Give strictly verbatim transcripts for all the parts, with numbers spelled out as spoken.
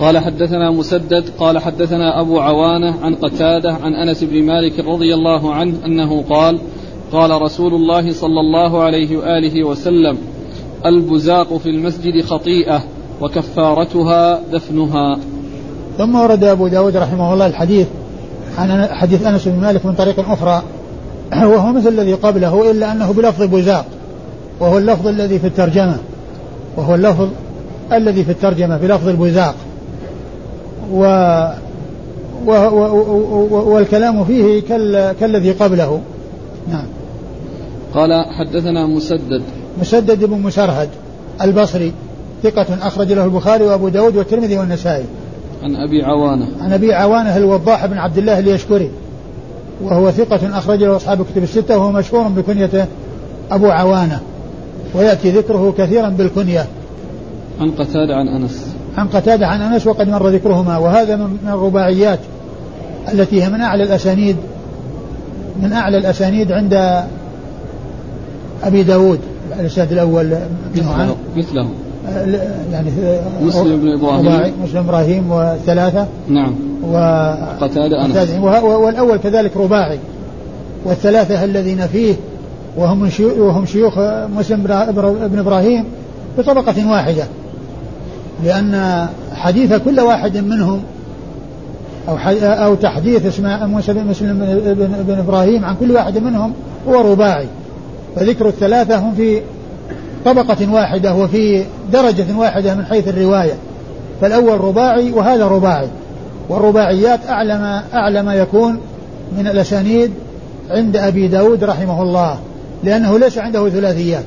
قال حدثنا مسدد قال حدثنا أبو عوانة عن قتادة عن أنس بن مالك رضي الله عنه أنه قال قال رسول الله صلى الله عليه وآله وسلم البزاق في المسجد خطيئة وكفارتها دفنها. ثم ورد أبو داود رحمه الله الحديث عن حديث أنس بن مالك من طريق أخرى وهو مثل الذي قبله إلا أنه بلفظ بزاق، وهو اللفظ الذي في الترجمة وهو اللفظ الذي في الترجمة بلفظ البزاق، و و و والكلام فيه كالذي قبله. نعم. قال حدثنا مسدد مسدد بن مسرهد البصري ثقة أخرج له البخاري وأبو داود والترمذي والنسائي. عن أبي عوانة عن أبي عوانة الوضاح بن عبد الله اليشكري وهو ثقة أخرج له أصحاب الكتب الستة وهو مشهور بكنيته أبو عوانة ويأتي ذكره كثيرا بالكنية. عن قتادة عن أنس عن قتادة عن أنس وقد مر ذكرهما، وهذا من الرباعيات التي هي من أعلى الأسانيد من أعلى الأسانيد عند أبي داود. الإسناد الأول مثله, مثله يعني مسلم بن إبراهيم مسلم إبراهيم والثلاثة. نعم. وقتادة أنس، والأول كذلك رباعي، والثلاثة الذين فيه وهم وهم شيوخ مسلم بن إبراهيم بطبقة واحدة، لأن حديث كل واحد منهم أو أو تحديث اسماء مسلم بن إبراهيم عن كل واحد منهم هو رباعي، فذكر الثلاثة هم في طبقة واحدة وفي درجة واحدة من حيث الرواية، فالأول رباعي وهذا رباعي، والرباعيات أعلى ما, أعلى ما يكون من الأسانيد عند أبي داود رحمه الله، لأنه ليس عنده ثلاثيات.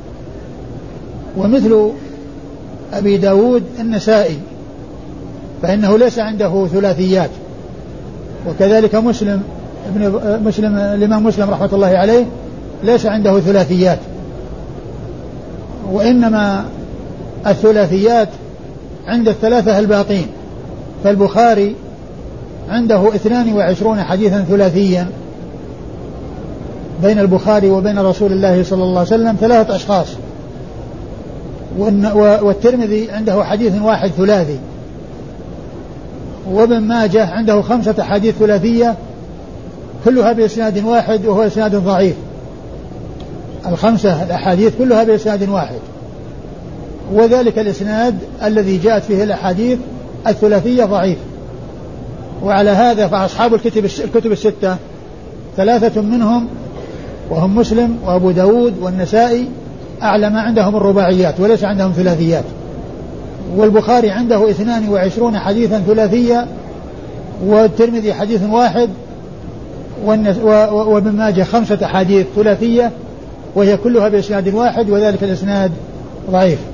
ومثل أبي داود النسائي فإنه ليس عنده ثلاثيات، وكذلك مسلم ابن مسلم الإمام مسلم رحمة الله عليه ليس عنده ثلاثيات، وإنما الثلاثيات عند الثلاثة الباقين، فالبخاري عنده اثنان وعشرون حديثا ثلاثيا بين البخاري وبين رسول الله صلى الله عليه وسلم ثلاثة أشخاص، والترمذي عنده حديث واحد ثلاثي، وابن ماجه عنده خمسة حديث ثلاثية كلها بإسناد واحد وهو إسناد ضعيف، الخمسة الأحاديث كلها بإسناد واحد، وذلك الإسناد الذي جاءت فيه الأحاديث الثلاثية ضعيف. وعلى هذا فأصحاب الكتب الكتب الستة ثلاثة منهم وهم مسلم وأبو داود والنسائي أعلى ما عندهم الرباعيات وليس عندهم ثلاثيات، والبخاري عنده اثنان وعشرون حديثا ثلاثية، والترمذي حديث واحد، وابن ماجه خمسة حديث ثلاثية وهي كلها بإسناد واحد وذلك الإسناد ضعيف.